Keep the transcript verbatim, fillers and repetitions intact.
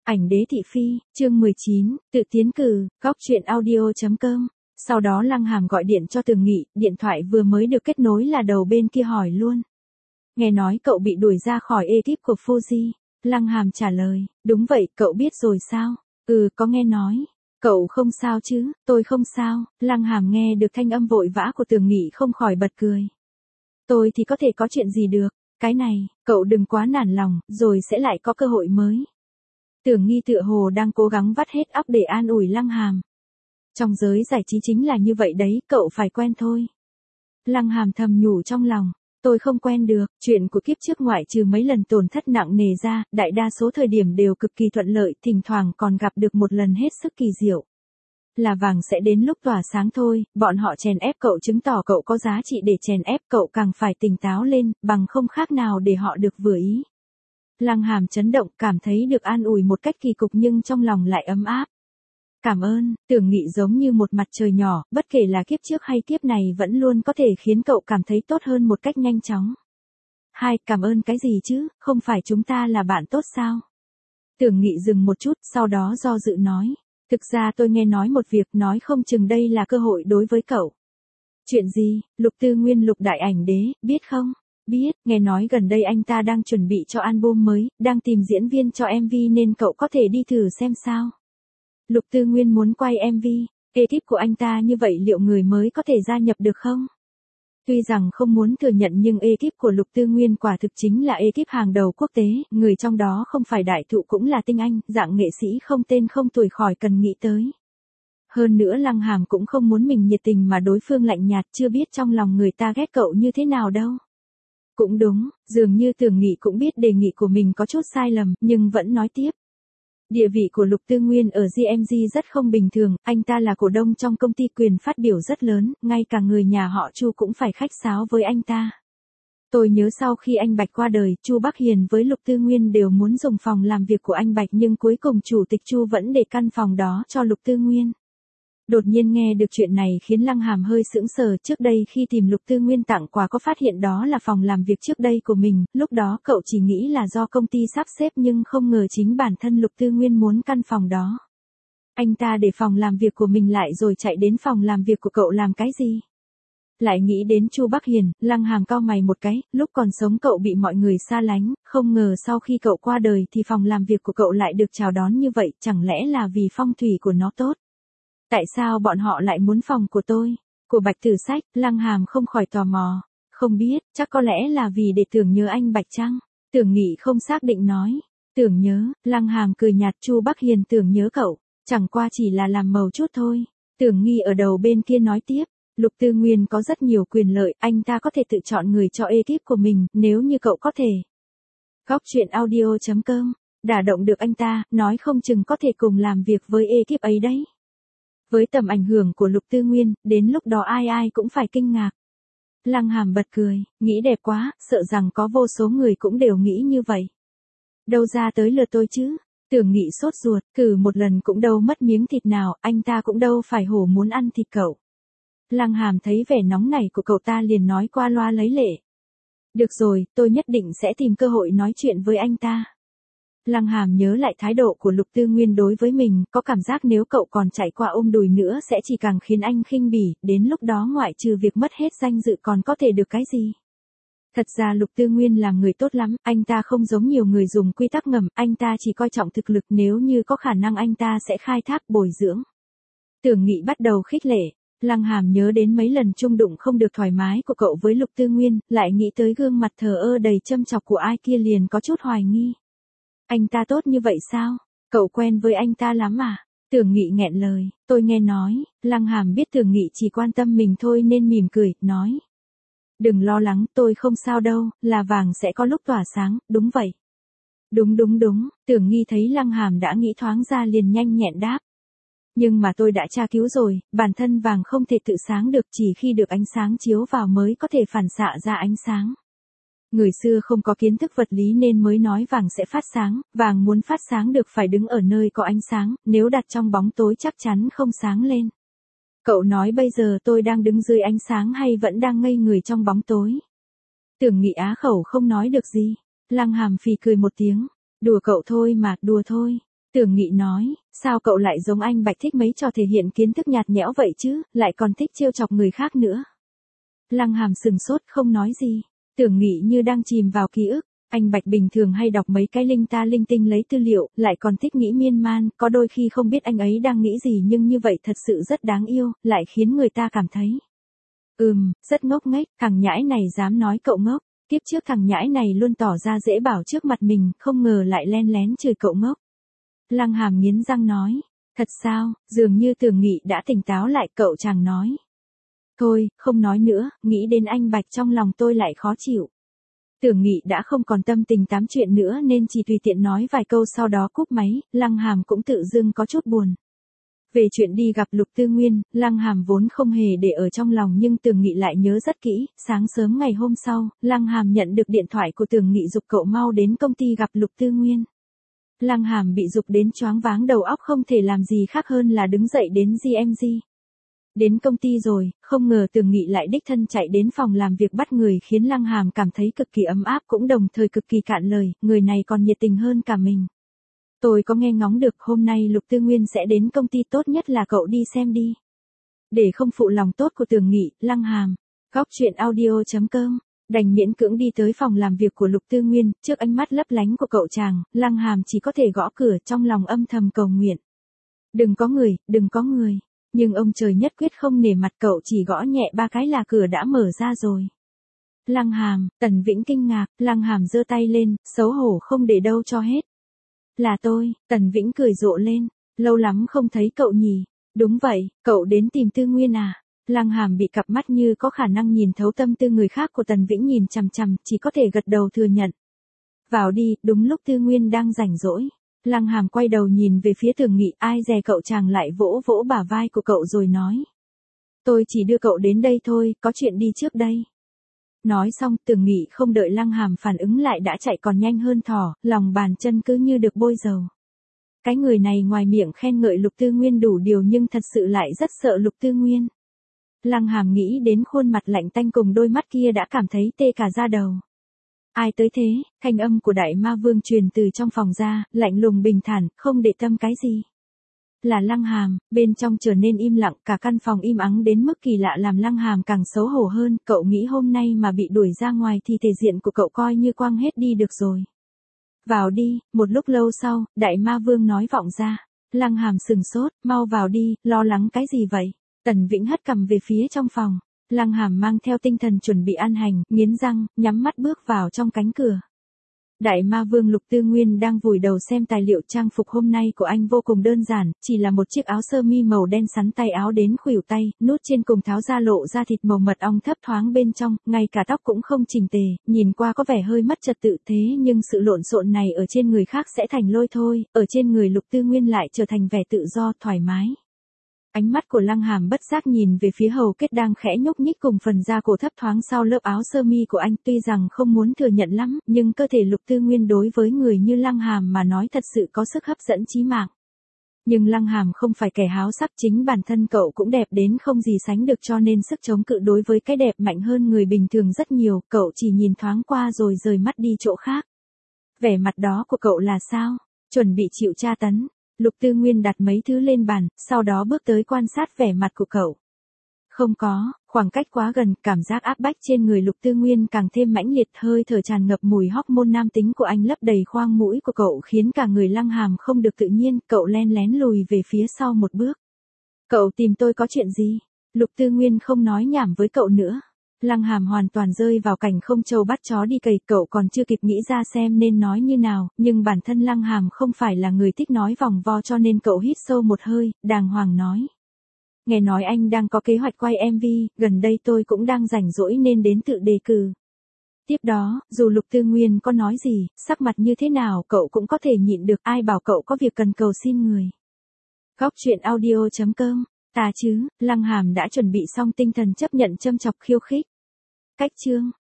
Ảnh đế thị phi, chương mười chín, tự tiến cử, góc truyện audio chấm com. Sau đó Lăng Hàm gọi điện cho Tường Nghị, điện thoại vừa mới được kết nối là đầu bên kia hỏi luôn. Nghe nói cậu bị đuổi ra khỏi ekip của Fuji. Lăng Hàm trả lời, đúng vậy, cậu biết rồi sao? Ừ, có nghe nói. Cậu không sao chứ? Tôi không sao. Lăng Hàm nghe được thanh âm vội vã của Tường Nghị không khỏi bật cười. Tôi thì có thể có chuyện gì được, cái này, cậu đừng quá nản lòng, rồi sẽ lại có cơ hội mới. Tưởng Nghi tựa hồ đang cố gắng vắt hết óc để an ủi Lăng Hàm. Trong giới giải trí chính là như vậy đấy, cậu phải quen thôi. Lăng Hàm thầm nhủ trong lòng, tôi không quen được, chuyện của kiếp trước ngoại trừ mấy lần tổn thất nặng nề ra, đại đa số thời điểm đều cực kỳ thuận lợi, thỉnh thoảng còn gặp được một lần hết sức kỳ diệu. Là vàng sẽ đến lúc tỏa sáng thôi, bọn họ chèn ép cậu chứng tỏ cậu có giá trị để chèn ép, cậu càng phải tỉnh táo lên, bằng không khác nào để họ được vừa ý. Lăng Hàm chấn động, cảm thấy được an ủi một cách kỳ cục nhưng trong lòng lại ấm áp. Cảm ơn, Tưởng Nghị giống như một mặt trời nhỏ, bất kể là kiếp trước hay kiếp này vẫn luôn có thể khiến cậu cảm thấy tốt hơn một cách nhanh chóng. Hai, cảm ơn cái gì chứ, không phải chúng ta là bạn tốt sao? Tưởng Nghị dừng một chút, sau đó do dự nói. Thực ra tôi nghe nói một việc, nói không chừng đây là cơ hội đối với cậu. Chuyện gì? Lục Tư Nguyên Lục đại ảnh đế, biết không? Biết, nghe nói gần đây anh ta đang chuẩn bị cho album mới, đang tìm diễn viên cho em vê nên cậu có thể đi thử xem sao. Lục Tư Nguyên muốn quay em vê, ekip của anh ta như vậy liệu người mới có thể gia nhập được không? Tuy rằng không muốn thừa nhận nhưng ekip của Lục Tư Nguyên quả thực chính là ekip hàng đầu quốc tế, người trong đó không phải đại thụ cũng là tinh anh, dạng nghệ sĩ không tên không tuổi khỏi cần nghĩ tới. Hơn nữa Lăng Hàm cũng không muốn mình nhiệt tình mà đối phương lạnh nhạt, chưa biết trong lòng người ta ghét cậu như thế nào đâu. Cũng đúng, dường như Tưởng Nghị cũng biết đề nghị của mình có chút sai lầm, nhưng vẫn nói tiếp. Địa vị của Lục Tư Nguyên ở giê em giê rất không bình thường, anh ta là cổ đông trong công ty quyền phát biểu rất lớn, ngay cả người nhà họ Chu cũng phải khách sáo với anh ta. Tôi nhớ sau khi anh Bạch qua đời, Chu Bắc Hiền với Lục Tư Nguyên đều muốn dùng phòng làm việc của anh Bạch nhưng cuối cùng chủ tịch Chu vẫn để căn phòng đó cho Lục Tư Nguyên. Đột nhiên nghe được chuyện này khiến Lăng Hàm hơi sững sờ, trước đây khi tìm Lục Tư Nguyên tặng quà có phát hiện đó là phòng làm việc trước đây của mình, lúc đó cậu chỉ nghĩ là do công ty sắp xếp nhưng không ngờ chính bản thân Lục Tư Nguyên muốn căn phòng đó. Anh ta để phòng làm việc của mình lại rồi chạy đến phòng làm việc của cậu làm cái gì? Lại nghĩ đến Chu Bắc Hiền, Lăng Hàm cau mày một cái, lúc còn sống cậu bị mọi người xa lánh, không ngờ sau khi cậu qua đời thì phòng làm việc của cậu lại được chào đón như vậy, chẳng lẽ là vì phong thủy của nó tốt? Tại sao bọn họ lại muốn phòng của tôi? Của Bạch Tử Sách, Lăng Hàm không khỏi tò mò. Không biết, chắc có lẽ là vì để tưởng nhớ anh Bạch chăng? Tưởng Nghị không xác định nói. Tưởng nhớ, Lăng Hàm cười nhạt, Chu Bắc Hiền tưởng nhớ cậu, chẳng qua chỉ là làm màu chút thôi. Tưởng Nghi ở đầu bên kia nói tiếp. Lục Tư Nguyên có rất nhiều quyền lợi, anh ta có thể tự chọn người cho ekip của mình, nếu như cậu có thể. Góc truyện audio chấm com, đả động được anh ta, nói không chừng có thể cùng làm việc với ekip ấy đấy. Với tầm ảnh hưởng của Lục Tư Nguyên, đến lúc đó ai ai cũng phải kinh ngạc. Lăng Hàm bật cười, nghĩ đẹp quá, sợ rằng có vô số người cũng đều nghĩ như vậy. Đâu ra tới lượt tôi chứ? Tưởng Nghị sốt ruột, cử một lần cũng đâu mất miếng thịt nào, anh ta cũng đâu phải hổ muốn ăn thịt cậu. Lăng Hàm thấy vẻ nóng này của cậu ta liền nói qua loa lấy lệ. Được rồi, tôi nhất định sẽ tìm cơ hội nói chuyện với anh ta. Lăng Hàm nhớ lại thái độ của Lục Tư Nguyên đối với mình, có cảm giác nếu cậu còn chạy qua ôm đùi nữa sẽ chỉ càng khiến anh khinh bỉ, đến lúc đó ngoại trừ việc mất hết danh dự còn có thể được cái gì. Thật ra Lục Tư Nguyên là người tốt lắm, anh ta không giống nhiều người dùng quy tắc ngầm, anh ta chỉ coi trọng thực lực, nếu như có khả năng anh ta sẽ khai thác bồi dưỡng. Tưởng Nghị bắt đầu khích lệ. Lăng Hàm nhớ đến mấy lần chung đụng không được thoải mái của cậu với Lục Tư Nguyên, lại nghĩ tới gương mặt thờ ơ đầy châm chọc của ai kia liền có chút hoài nghi. Anh ta tốt như vậy sao? Cậu quen với anh ta lắm à? Tưởng Nghị nghẹn lời, tôi nghe nói. Lăng Hàm biết Tưởng Nghị chỉ quan tâm mình thôi nên mỉm cười, nói. Đừng lo lắng, tôi không sao đâu, là vàng sẽ có lúc tỏa sáng, đúng vậy. Đúng đúng đúng, Tưởng Nghi thấy Lăng Hàm đã nghĩ thoáng ra liền nhanh nhẹn đáp. Nhưng mà tôi đã tra cứu rồi, bản thân vàng không thể tự sáng được, chỉ khi được ánh sáng chiếu vào mới có thể phản xạ ra ánh sáng. Người xưa không có kiến thức vật lý nên mới nói vàng sẽ phát sáng, vàng muốn phát sáng được phải đứng ở nơi có ánh sáng, nếu đặt trong bóng tối chắc chắn không sáng lên. Cậu nói bây giờ tôi đang đứng dưới ánh sáng hay vẫn đang ngây người trong bóng tối? Tưởng Nghị á khẩu không nói được gì. Lăng Hàm phì cười một tiếng. Đùa cậu thôi mà, đùa thôi. Tưởng Nghị nói, sao cậu lại giống anh Bạch thích mấy trò thể hiện kiến thức nhạt nhẽo vậy chứ, lại còn thích trêu chọc người khác nữa. Lăng Hàm sừng sốt không nói gì. Tưởng Nghị như đang chìm vào ký ức. Anh Bạch bình thường hay đọc mấy cái linh ta linh tinh lấy tư liệu, lại còn thích nghĩ miên man, có đôi khi không biết anh ấy đang nghĩ gì nhưng như vậy thật sự rất đáng yêu, lại khiến người ta cảm thấy. Ừm, rất ngốc nghếch, thằng nhãi này dám nói cậu ngốc, kiếp trước thằng nhãi này luôn tỏ ra dễ bảo trước mặt mình, không ngờ lại len lén chửi cậu ngốc. Lăng Hàm nghiến răng nói, thật sao, dường như Tưởng Nghị đã tỉnh táo lại, cậu chàng nói. Thôi, không nói nữa, nghĩ đến anh Bạch trong lòng tôi lại khó chịu. Tưởng Nghị đã không còn tâm tình tám chuyện nữa nên chỉ tùy tiện nói vài câu sau đó cúp máy, Lăng Hàm cũng tự dưng có chút buồn. Về chuyện đi gặp Lục Tư Nguyên, Lăng Hàm vốn không hề để ở trong lòng nhưng Tưởng Nghị lại nhớ rất kỹ, sáng sớm ngày hôm sau, Lăng Hàm nhận được điện thoại của Tưởng Nghị giục cậu mau đến công ty gặp Lục Tư Nguyên. Lăng Hàm bị giục đến choáng váng đầu óc không thể làm gì khác hơn là đứng dậy đến giê em giê. Đến công ty rồi, không ngờ Tưởng Nghị lại đích thân chạy đến phòng làm việc bắt người khiến Lăng Hàm cảm thấy cực kỳ ấm áp cũng đồng thời cực kỳ cạn lời, người này còn nhiệt tình hơn cả mình. Tôi có nghe ngóng được hôm nay Lục Tư Nguyên sẽ đến công ty, tốt nhất là cậu đi xem đi. Để không phụ lòng tốt của Tưởng Nghị, Lăng Hàm, góc chuyện audio chấm com, đành miễn cưỡng đi tới phòng làm việc của Lục Tư Nguyên, trước ánh mắt lấp lánh của cậu chàng, Lăng Hàm chỉ có thể gõ cửa trong lòng âm thầm cầu nguyện. Đừng có người, đừng có người. Nhưng ông trời nhất quyết không nể mặt, cậu chỉ gõ nhẹ ba cái là cửa đã mở ra rồi. Lăng Hàm, Tần Vĩnh kinh ngạc, Lăng Hàm giơ tay lên, xấu hổ không để đâu cho hết. Là tôi, Tần Vĩnh cười rộ lên, lâu lắm không thấy cậu nhỉ. Đúng vậy, cậu đến tìm Tư Nguyên à? Lăng Hàm bị cặp mắt như có khả năng nhìn thấu tâm tư người khác của Tần Vĩnh nhìn chằm chằm, chỉ có thể gật đầu thừa nhận. Vào đi, đúng lúc Tư Nguyên đang rảnh rỗi. Lăng Hàm quay đầu nhìn về phía Tưởng Nghị, ai dè cậu chàng lại vỗ vỗ bả vai của cậu rồi nói. Tôi chỉ đưa cậu đến đây thôi, có chuyện đi trước đây. Nói xong, Tưởng Nghị không đợi Lăng Hàm phản ứng lại đã chạy còn nhanh hơn thỏ, lòng bàn chân cứ như được bôi dầu. Cái người này ngoài miệng khen ngợi Lục Tư Nguyên đủ điều nhưng thật sự lại rất sợ Lục Tư Nguyên. Lăng Hàm nghĩ đến khuôn mặt lạnh tanh cùng đôi mắt kia đã cảm thấy tê cả da đầu. Ai tới thế? Thanh âm của Đại Ma Vương truyền từ trong phòng ra, lạnh lùng bình thản, không để tâm cái gì. Là Lăng Hàm, bên trong trở nên im lặng, cả căn phòng im ắng đến mức kỳ lạ làm Lăng Hàm càng xấu hổ hơn, cậu nghĩ hôm nay mà bị đuổi ra ngoài thì thể diện của cậu coi như quăng hết đi được rồi. Vào đi, một lúc lâu sau, Đại Ma Vương nói vọng ra. Lăng Hàm sừng sốt, mau vào đi, lo lắng cái gì vậy? Tần Vĩnh hất cằm về phía trong phòng. Lăng Hàm mang theo tinh thần chuẩn bị ăn hành, nghiến răng, nhắm mắt bước vào trong cánh cửa. Đại Ma Vương Lục Tư Nguyên đang vùi đầu xem tài liệu. Trang phục hôm nay của anh vô cùng đơn giản, chỉ là một chiếc áo sơ mi màu đen sắn tay áo đến khuỷu tay, nút trên cùng tháo ra lộ ra thịt màu mật ong thấp thoáng bên trong, ngay cả tóc cũng không chỉnh tề, nhìn qua có vẻ hơi mất trật tự thế nhưng sự lộn xộn này ở trên người khác sẽ thành lôi thôi, ở trên người Lục Tư Nguyên lại trở thành vẻ tự do, thoải mái. Ánh mắt của Lăng Hàm bất giác nhìn về phía hầu kết đang khẽ nhúc nhích cùng phần da cổ thấp thoáng sau lớp áo sơ mi của anh, tuy rằng không muốn thừa nhận lắm, nhưng cơ thể Lục Tư Nguyên đối với người như Lăng Hàm mà nói thật sự có sức hấp dẫn chí mạng. Nhưng Lăng Hàm không phải kẻ háo sắc, chính bản thân cậu cũng đẹp đến không gì sánh được cho nên sức chống cự đối với cái đẹp mạnh hơn người bình thường rất nhiều, cậu chỉ nhìn thoáng qua rồi rời mắt đi chỗ khác. Vẻ mặt đó của cậu là sao? Chuẩn bị chịu tra tấn. Lục Tư Nguyên đặt mấy thứ lên bàn, sau đó bước tới quan sát vẻ mặt của cậu. Không có, khoảng cách quá gần, cảm giác áp bách trên người Lục Tư Nguyên càng thêm mãnh liệt, hơi thở tràn ngập mùi hormone nam tính của anh lấp đầy khoang mũi của cậu khiến cả người Lăng Hàm không được tự nhiên, cậu len lén lùi về phía sau một bước. Cậu tìm tôi có chuyện gì? Lục Tư Nguyên không nói nhảm với cậu nữa. Lăng Hàm hoàn toàn rơi vào cảnh không trâu bắt chó đi cày, cậu còn chưa kịp nghĩ ra xem nên nói như nào, nhưng bản thân Lăng Hàm không phải là người thích nói vòng vo cho nên cậu hít sâu một hơi, đàng hoàng nói. Nghe nói anh đang có kế hoạch quay em vê, gần đây tôi cũng đang rảnh rỗi nên đến tự đề cử. Tiếp đó, dù Lục Tư Nguyên có nói gì, sắc mặt như thế nào cậu cũng có thể nhịn được, ai bảo cậu có việc cần cầu xin người. Góc chuyện audio chấm com. Ta chứ, Lăng Hàm đã chuẩn bị xong tinh thần chấp nhận châm chọc khiêu khích. Cách chương.